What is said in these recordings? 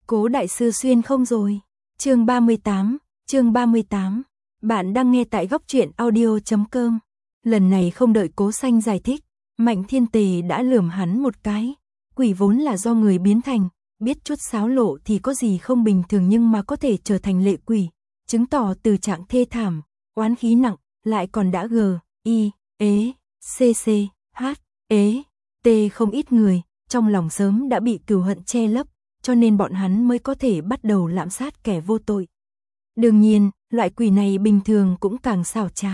Cố đại sư xuyên không rồi. Chương 38. Bạn đang nghe tại góc truyện audio.com. Lần này không đợi Cố Xanh giải thích, Mạnh Thiên Tề đã lườm hắn một cái. Quỷ vốn là do người biến thành, biết chút xáo lộ thì có gì không bình thường, nhưng mà có thể trở thành lệ quỷ, chứng tỏ từ trạng thê thảm, oán khí nặng, lại còn đã T không ít người, trong lòng sớm đã bị cừu hận che lấp, cho nên bọn hắn mới có thể bắt đầu lạm sát kẻ vô tội. Đương nhiên, loại quỷ này bình thường cũng càng xảo trá.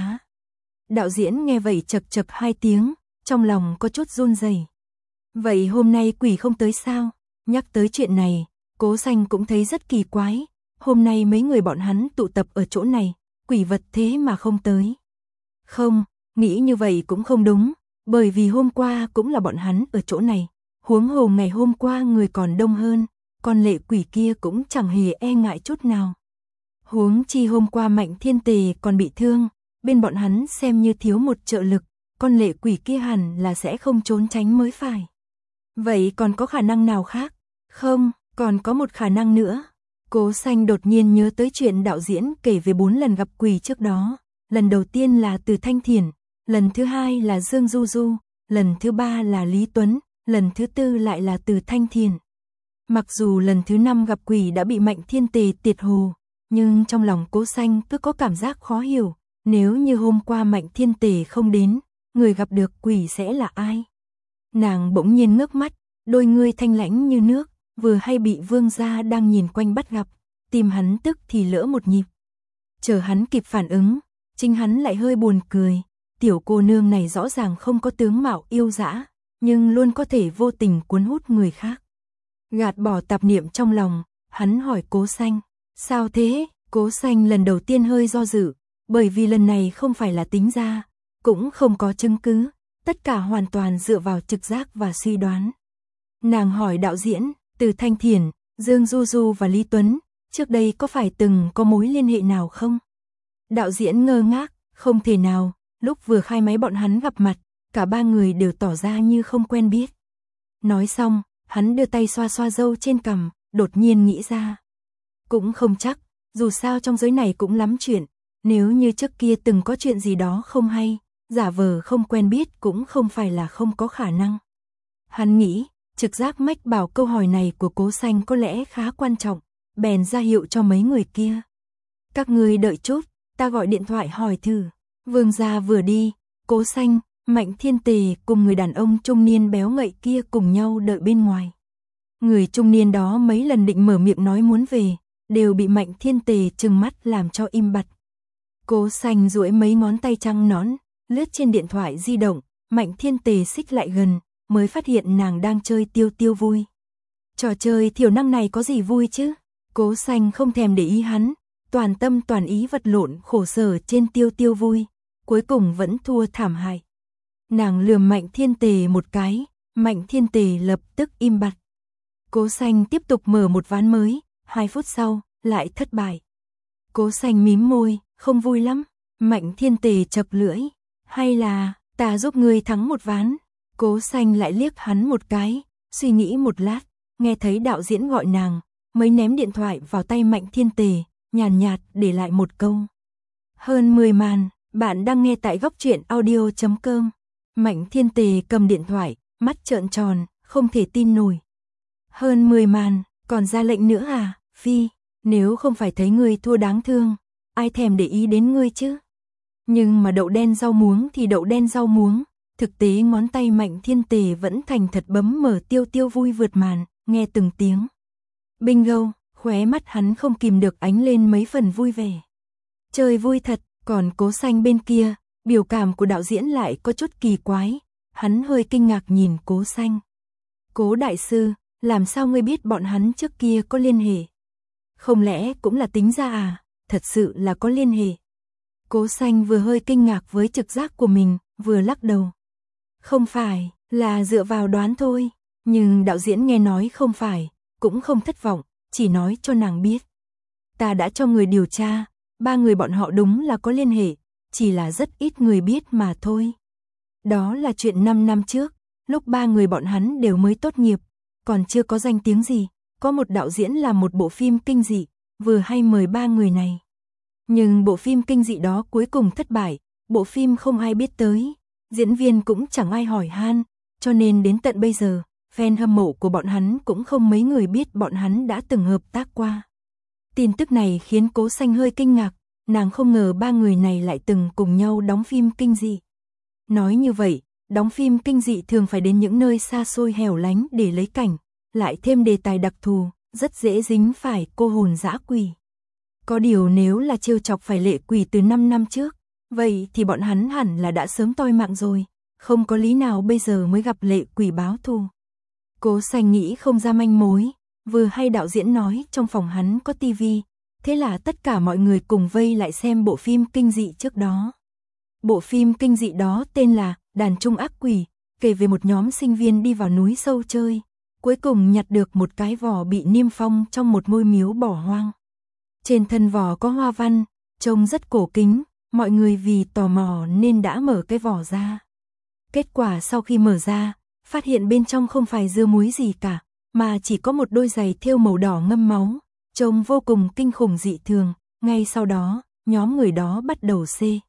Đạo diễn nghe vậy chậc chậc hai tiếng, trong lòng có chút run rẩy. Vậy hôm nay quỷ không tới sao? Nhắc tới chuyện này, Cố Xanh cũng thấy rất kỳ quái. Hôm nay mấy người bọn hắn tụ tập ở chỗ này, quỷ vật thế mà không tới. Không, nghĩ như vậy cũng không đúng, bởi vì hôm qua cũng là bọn hắn ở chỗ này. Huống hồ ngày hôm qua người còn đông hơn, con lệ quỷ kia cũng chẳng hề e ngại chút nào. Huống chi hôm qua Mạnh Thiên Tề còn bị thương, bên bọn hắn xem như thiếu một trợ lực, con lệ quỷ kia hẳn là sẽ không trốn tránh mới phải. Vậy còn có khả năng nào khác? Không, còn có một khả năng nữa. Cố Xanh đột nhiên nhớ tới chuyện đạo diễn kể về 4 lần gặp quỷ trước đó. Lần đầu tiên là Từ Thanh Thiền, lần thứ hai là Dương Du Du, lần thứ ba là Lý Tuấn, lần thứ tư lại là Từ Thanh Thiền. Mặc dù lần thứ 5 gặp quỷ đã bị Mạnh Thiên Tề tiệt hồ, nhưng trong lòng Cố Xanh cứ có cảm giác khó hiểu, nếu như hôm qua Mạnh Thiên Tề không đến, người gặp được quỷ sẽ là ai? Nàng bỗng nhiên ngước mắt, đôi ngươi thanh lãnh như nước, vừa hay bị Vương gia đang nhìn quanh bắt gặp, tim hắn tức thì lỡ một nhịp. Chờ hắn kịp phản ứng, chính hắn lại hơi buồn cười, tiểu cô nương này rõ ràng không có tướng mạo yêu dã, nhưng luôn có thể vô tình cuốn hút người khác. Gạt bỏ tạp niệm trong lòng, hắn hỏi Cố Xanh, sao thế? Cố Xanh lần đầu tiên hơi do dự, bởi vì lần này không phải là tính ra, cũng không có chứng cứ, tất cả hoàn toàn dựa vào trực giác và suy đoán. Nàng hỏi đạo diễn, Từ Thanh Thiền, Dương Du Du và Lý Tuấn, trước đây có phải từng có mối liên hệ nào không? Đạo diễn ngơ ngác, không thể nào, lúc vừa khai máy bọn hắn gặp mặt, cả ba người đều tỏ ra như không quen biết. Nói xong, hắn đưa tay xoa xoa râu trên cằm, đột nhiên nghĩ ra. Cũng không chắc, dù sao trong giới này cũng lắm chuyện, nếu như trước kia từng có chuyện gì đó không hay, giả vờ không quen biết cũng không phải là không có khả năng. Hắn nghĩ, trực giác mách bảo câu hỏi này của Cố Xanh có lẽ khá quan trọng, bèn ra hiệu cho mấy người kia. Các ngươi đợi chút, ta gọi điện thoại hỏi thử. Vương gia vừa đi, Cố Xanh, Mạnh Thiên Tề cùng người đàn ông trung niên béo ngậy kia cùng nhau đợi bên ngoài. Người trung niên đó mấy lần định mở miệng nói muốn về, đều bị Mạnh Thiên Tề trừng mắt làm cho im bặt. Cố Xanh duỗi mấy ngón tay trắng nõn, lướt trên điện thoại di động, Mạnh Thiên Tề xích lại gần, mới phát hiện nàng đang chơi tiêu tiêu vui. Trò chơi thiểu năng này có gì vui chứ? Cố Xanh không thèm để ý hắn, toàn tâm toàn ý vật lộn khổ sở trên tiêu tiêu vui, cuối cùng vẫn thua thảm hại. Nàng lườm Mạnh Thiên Tề một cái, Mạnh Thiên Tề lập tức im bặt. Cố Xanh tiếp tục mở một ván mới, 2 phút sau, lại thất bại. Cố Xanh mím môi, không vui lắm. Mạnh Thiên Tề chập lưỡi, hay là ta giúp ngươi thắng một ván. Cố Xanh lại liếc hắn một cái, suy nghĩ một lát, nghe thấy đạo diễn gọi nàng, mới ném điện thoại vào tay Mạnh Thiên Tề, nhàn nhạt để lại một câu. Hơn 10 màn, bạn đang nghe tại góc truyện audio.com. Mạnh Thiên Tề cầm điện thoại, mắt trợn tròn, không thể tin nổi. Hơn 10 màn, còn ra lệnh nữa à? Phi, nếu không phải thấy ngươi thua đáng thương, ai thèm để ý đến ngươi chứ? Nhưng mà đậu đen rau muống thì đậu đen rau muống, thực tế ngón tay Mạnh Thiên Tề vẫn thành thật bấm mở tiêu tiêu vui vượt màn, nghe từng tiếng. Bingo, khóe mắt hắn không kìm được ánh lên mấy phần vui vẻ. Chơi vui thật, còn Cố Xanh bên kia, biểu cảm của đạo diễn lại có chút kỳ quái, hắn hơi kinh ngạc nhìn Cố Xanh. Cố đại sư, làm sao ngươi biết bọn hắn trước kia có liên hệ? Không lẽ cũng là tính ra à? Thật sự là có liên hệ. Cố Xanh vừa hơi kinh ngạc với trực giác của mình, vừa lắc đầu. Không phải, là dựa vào đoán thôi. Nhưng đạo diễn nghe nói không phải, cũng không thất vọng, chỉ nói cho nàng biết. Ta đã cho người điều tra, 3 người bọn họ đúng là có liên hệ, chỉ là rất ít người biết mà thôi. Đó là chuyện 5 năm trước, lúc 3 người bọn hắn đều mới tốt nghiệp, còn chưa có danh tiếng gì, có một đạo diễn làm một bộ phim kinh dị, vừa hay mời 3 người này. Nhưng bộ phim kinh dị đó cuối cùng thất bại, bộ phim không ai biết tới, diễn viên cũng chẳng ai hỏi han, cho nên đến tận bây giờ, fan hâm mộ của bọn hắn cũng không mấy người biết bọn hắn đã từng hợp tác qua. Tin tức này khiến Cố Xanh hơi kinh ngạc, nàng không ngờ 3 người này lại từng cùng nhau đóng phim kinh dị. Nói như vậy, đóng phim kinh dị thường phải đến những nơi xa xôi hẻo lánh để lấy cảnh, lại thêm đề tài đặc thù, rất dễ dính phải cô hồn dã quỷ. Có điều nếu là trêu chọc phải lệ quỷ từ 5 năm trước, vậy thì bọn hắn hẳn là đã sớm toi mạng rồi, không có lý nào bây giờ mới gặp lệ quỷ báo thù. Cố Xanh nghĩ không ra manh mối, vừa hay đạo diễn nói trong phòng hắn có tivi, thế là tất cả mọi người cùng vây lại xem bộ phim kinh dị trước đó. Bộ phim kinh dị đó tên là Đàn Trung Ác Quỷ, kể về một nhóm sinh viên đi vào núi sâu chơi, cuối cùng nhặt được một cái vò bị niêm phong trong một ngôi miếu bỏ hoang. Trên thân vò có hoa văn, trông rất cổ kính, mọi người vì tò mò nên đã mở cái vò ra. Kết quả sau khi mở ra, phát hiện bên trong không phải dưa muối gì cả, mà chỉ có một đôi giày thêu màu đỏ ngâm máu, trông vô cùng kinh khủng dị thường. Ngay sau đó, nhóm người đó bắt đầu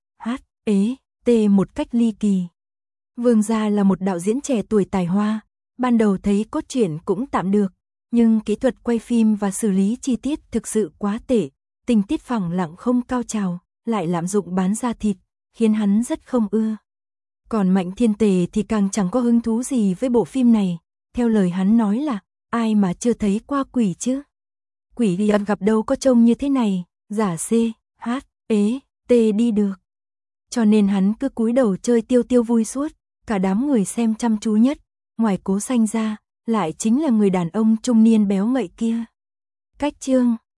CHT một cách ly kỳ. Vương Gia là một đạo diễn trẻ tuổi tài hoa, ban đầu thấy cốt truyện cũng tạm được, nhưng kỹ thuật quay phim và xử lý chi tiết thực sự quá tệ, tình tiết phẳng lặng không cao trào, lại lạm dụng bán da thịt, khiến hắn rất không ưa. Còn Mạnh Thiên Tề thì càng chẳng có hứng thú gì với bộ phim này, theo lời hắn nói là, ai mà chưa thấy qua quỷ chứ. Quỷ đi gặp đâu có trông như thế này, giả CHT đi được. Cho nên hắn cứ cúi đầu chơi tiêu tiêu vui suốt, cả đám người xem chăm chú nhất, ngoài Cố Xanh ra, lại chính là người đàn ông trung niên béo ngậy kia. Cách chương